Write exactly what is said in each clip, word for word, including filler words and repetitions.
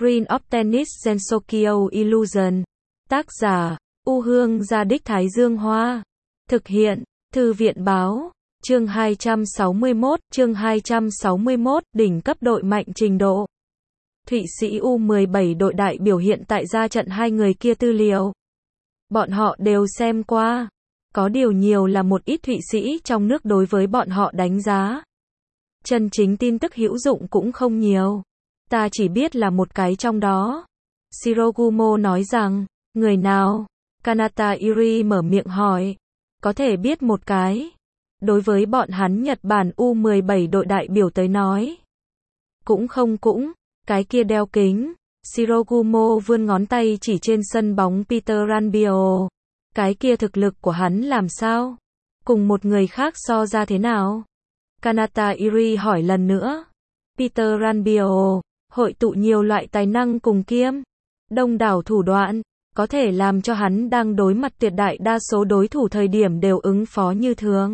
Green of Tennis Gensokyo Illusion. Tác giả, U Hương Gia Đích Thái Dương Hoa. Thực hiện, Thư viện Báo. Chương hai trăm sáu mươi mốt, chương hai trăm sáu mươi mốt, đỉnh cấp đội mạnh trình độ. Thụy Sĩ U mười bảy đội đại biểu hiện tại ra trận hai người kia tư liệu. Bọn họ đều xem qua. Có điều nhiều là một ít Thụy Sĩ trong nước đối với bọn họ đánh giá. Chân chính tin tức hữu dụng cũng không nhiều. Ta chỉ biết là một cái trong đó. Shirogumo nói rằng, người nào? Kanata Iri mở miệng hỏi. Có thể biết một cái. Đối với bọn hắn Nhật Bản U mười bảy đội đại biểu tới nói. Cũng không cũng, cái kia đeo kính. Shirogumo vươn ngón tay chỉ trên sân bóng Peter Ranbio. Cái kia thực lực của hắn làm sao? Cùng một người khác so ra thế nào? Kanata Iri hỏi lần nữa. Peter Ranbio, hội tụ nhiều loại tài năng cùng kiêm. Đông đảo thủ đoạn, có thể làm cho hắn đang đối mặt tuyệt đại đa số đối thủ thời điểm đều ứng phó như thường.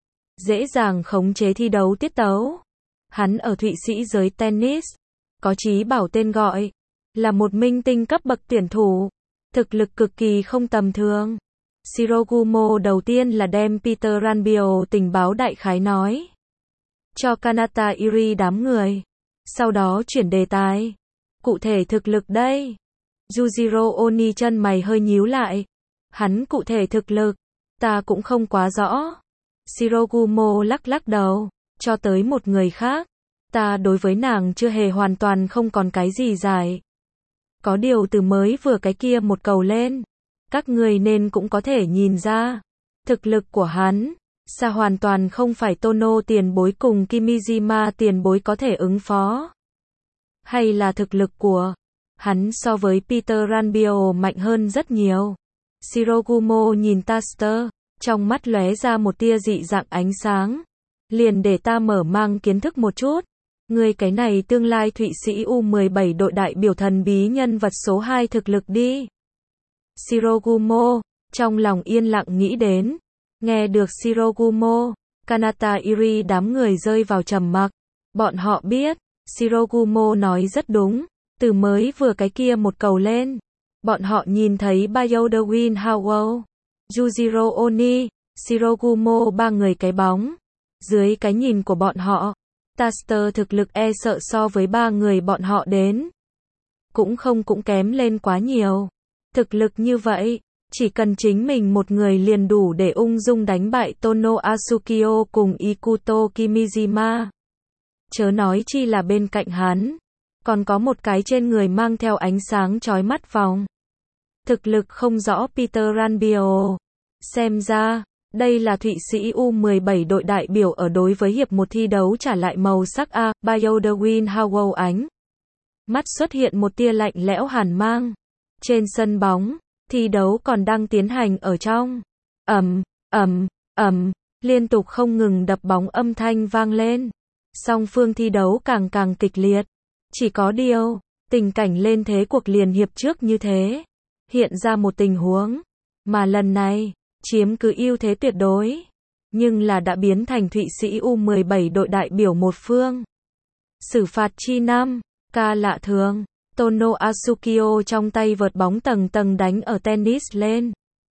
Dễ dàng khống chế thi đấu tiết tấu. Hắn ở Thụy Sĩ giới tennis, có chí bảo tên gọi, là một minh tinh cấp bậc tuyển thủ. Thực lực cực kỳ không tầm thường. Shirogumo đầu tiên là đem Peter Ranbio tình báo đại khái nói cho Kanata Iri đám người. Sau đó chuyển đề tài. Cụ thể thực lực đây. Yujiro Oni chân mày hơi nhíu lại. Hắn cụ thể thực lực, ta cũng không quá rõ. Shirogumo lắc lắc đầu. Cho tới một người khác, ta đối với nàng chưa hề hoàn toàn không còn cái gì giải. Có điều từ mới vừa cái kia một cầu lên, các người nên cũng có thể nhìn ra. Thực lực của hắn, xa hoàn toàn không phải Tono tiền bối cùng Kimijima tiền bối có thể ứng phó. Hay là thực lực của hắn so với Peter Ranbio mạnh hơn rất nhiều. Shirogumo nhìn Taster, trong mắt lóe ra một tia dị dạng ánh sáng. Liền để ta mở mang kiến thức một chút. Người cái này tương lai Thụy Sĩ U mười bảy đội đại biểu thần bí nhân vật số hai thực lực đi. Shirogumo, trong lòng yên lặng nghĩ đến. Nghe được Shirogumo, Kanata Iri đám người rơi vào trầm mặc. Bọn họ biết, Shirogumo nói rất đúng. Từ mới vừa cái kia một cầu lên, bọn họ nhìn thấy Bayodawin Howell, Yujiro Oni, Shirogumo ba người cái bóng. Dưới cái nhìn của bọn họ, Taster thực lực e sợ so với ba người bọn họ đến. Cũng không cũng kém lên quá nhiều. Thực lực như vậy, chỉ cần chính mình một người liền đủ để ung dung đánh bại Tono Asukio cùng Ikuto Kimijima. Chớ nói chi là bên cạnh hắn, còn có một cái trên người mang theo ánh sáng chói mắt vòng. Thực lực không rõ Peter Ranbio. Xem ra, đây là Thụy Sĩ U mười bảy đội đại biểu ở đối với hiệp một thi đấu trả lại màu sắc A. Bayodawin Howell ánh mắt xuất hiện một tia lạnh lẽo hàn mang. Trên sân bóng, thi đấu còn đang tiến hành ở trong. Ầm, ầm, ầm, liên tục không ngừng đập bóng âm thanh vang lên. Song phương thi đấu càng càng kịch liệt. Chỉ có điều, tình cảnh lên thế cuộc liền hiệp trước như thế. Hiện ra một tình huống, mà lần này, chiếm cứ ưu thế tuyệt đối. Nhưng là đã biến thành Thụy Sĩ U mười bảy đội đại biểu một phương. Xử phạt chi năm, ca lạ thường. Tono Asukio trong tay vợt bóng tầng tầng đánh ở tennis lên.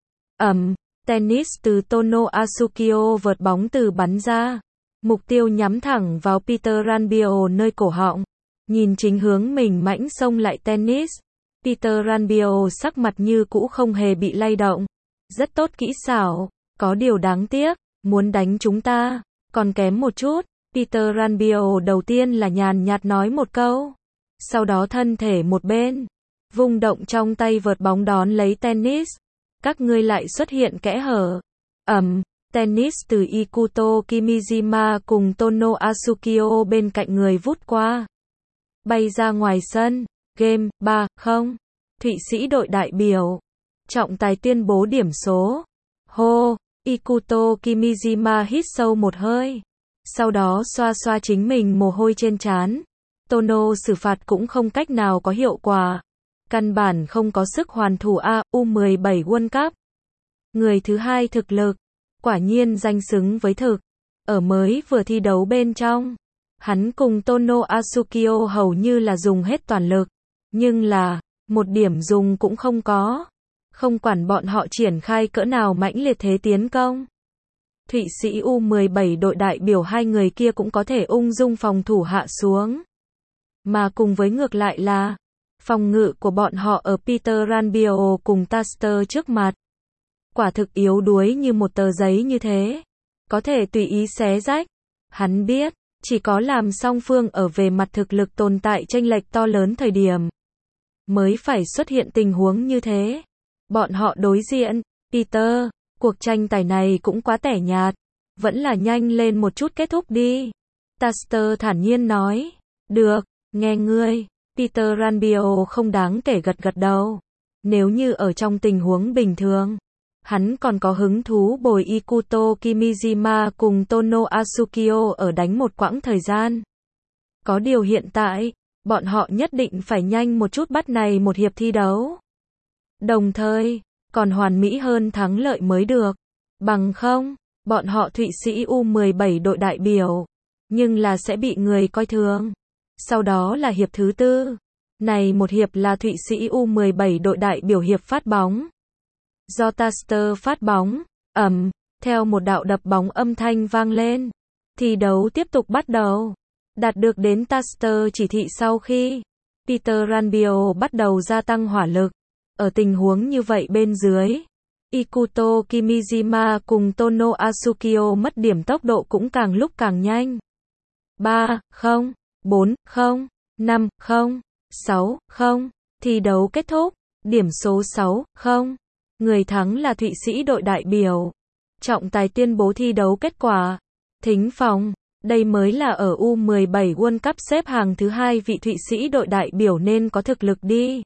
Ầm, tennis từ Tono Asukio vợt bóng từ bắn ra. Mục tiêu nhắm thẳng vào Peter Ranbio nơi cổ họng. Nhìn chính hướng mình mãnh xông lại tennis. Peter Ranbio sắc mặt như cũ không hề bị lay động. Rất tốt kỹ xảo, có điều đáng tiếc, muốn đánh chúng ta, còn kém một chút. Peter Ranbio đầu tiên là nhàn nhạt nói một câu. Sau đó thân thể một bên, vung động trong tay vợt bóng đón lấy tennis. Các ngươi lại xuất hiện kẽ hở. Ầm, tennis từ Ikuto Kimijima cùng Tono Asukio bên cạnh người vút qua. Bay ra ngoài sân. Game, ba không. Thụy Sĩ đội đại biểu. Trọng tài tuyên bố điểm số. Hô, Ikuto Kimijima hít sâu một hơi. Sau đó xoa xoa chính mình mồ hôi trên trán. Tono xử phạt cũng không cách nào có hiệu quả. Căn bản không có sức hoàn thủ A. U mười bảy World Cup. Người thứ hai thực lực. Quả nhiên danh xứng với thực. Ở mới vừa thi đấu bên trong. Hắn cùng Tono Asukio hầu như là dùng hết toàn lực. Nhưng là, một điểm dùng cũng không có. Không quản bọn họ triển khai cỡ nào mãnh liệt thế tiến công. Thụy Sĩ U mười bảy đội đại biểu hai người kia cũng có thể ung dung phòng thủ hạ xuống. Mà cùng với ngược lại là, phòng ngự của bọn họ ở Peter Ranbiot cùng Taster trước mặt. Quả thực yếu đuối như một tờ giấy như thế. Có thể tùy ý xé rách. Hắn biết, chỉ có làm song phương ở về mặt thực lực tồn tại chênh lệch to lớn thời điểm. Mới phải xuất hiện tình huống như thế. Bọn họ đối diện, Peter, cuộc tranh tài này cũng quá tẻ nhạt. Vẫn là nhanh lên một chút kết thúc đi. Taster thản nhiên nói. Được, nghe ngươi. Peter Ranbiot không đáng kể gật gật đầu. Nếu như ở trong tình huống bình thường, hắn còn có hứng thú bồi Ikuto Kimijima cùng Tono Asukio ở đánh một quãng thời gian. Có điều hiện tại, bọn họ nhất định phải nhanh một chút bắt này một hiệp thi đấu. Đồng thời, còn hoàn mỹ hơn thắng lợi mới được. Bằng không, bọn họ Thụy Sĩ U mười bảy đội đại biểu, nhưng là sẽ bị người coi thường. Sau đó là hiệp thứ tư. Này một hiệp là Thụy Sĩ U mười bảy đội đại biểu hiệp phát bóng. Do Taster phát bóng, ầm, theo một đạo đập bóng âm thanh vang lên. Thi đấu tiếp tục bắt đầu. Đạt được đến Taster chỉ thị sau khi Peter Ranbiot bắt đầu gia tăng hỏa lực. Ở tình huống như vậy bên dưới, Ikuto Kimijima cùng Tono Asukio mất điểm tốc độ cũng càng lúc càng nhanh. ba không, bốn không, năm không, sáu không, thi đấu kết thúc, điểm số sáu không. Người thắng là Thụy Sĩ đội đại biểu. Trọng tài tuyên bố thi đấu kết quả. Thính phòng, đây mới là ở U mười bảy World Cup xếp hàng thứ hai vị Thụy Sĩ đội đại biểu nên có thực lực đi.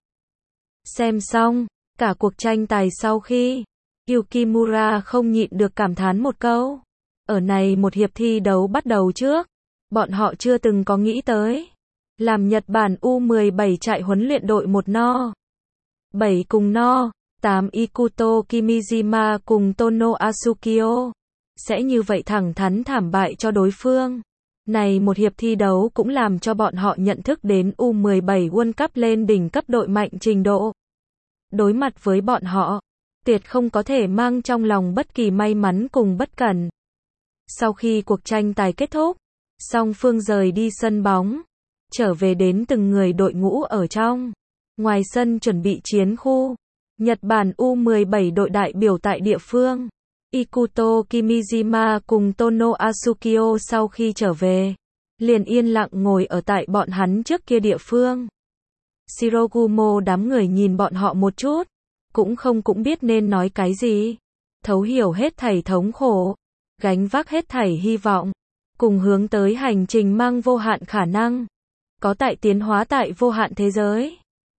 Xem xong, cả cuộc tranh tài sau khi, Yukimura không nhịn được cảm thán một câu. Ở này một hiệp thi đấu bắt đầu trước, bọn họ chưa từng có nghĩ tới. Làm Nhật Bản U mười bảy chạy huấn luyện đội một no. bảy cùng no. tám Ikuto Kimijima cùng Tono Asukio. Sẽ như vậy thẳng thắn thảm bại cho đối phương. Này một hiệp thi đấu cũng làm cho bọn họ nhận thức đến U mười bảy World Cup lên đỉnh cấp đội mạnh trình độ. Đối mặt với bọn họ, tuyệt không có thể mang trong lòng bất kỳ may mắn cùng bất cẩn. Sau khi cuộc tranh tài kết thúc, song phương rời đi sân bóng, trở về đến từng người đội ngũ ở trong. Ngoài sân chuẩn bị chiến khu. Nhật Bản U mười bảy đội đại biểu tại địa phương. Ikuto Kimijima cùng Tono Asukio sau khi trở về, liền yên lặng ngồi ở tại bọn hắn trước kia địa phương. Shirogumo đám người nhìn bọn họ một chút, cũng không cũng biết nên nói cái gì. Thấu hiểu hết thảy thống khổ, gánh vác hết thảy hy vọng, cùng hướng tới hành trình mang vô hạn khả năng, có tại tiến hóa tại vô hạn thế giới.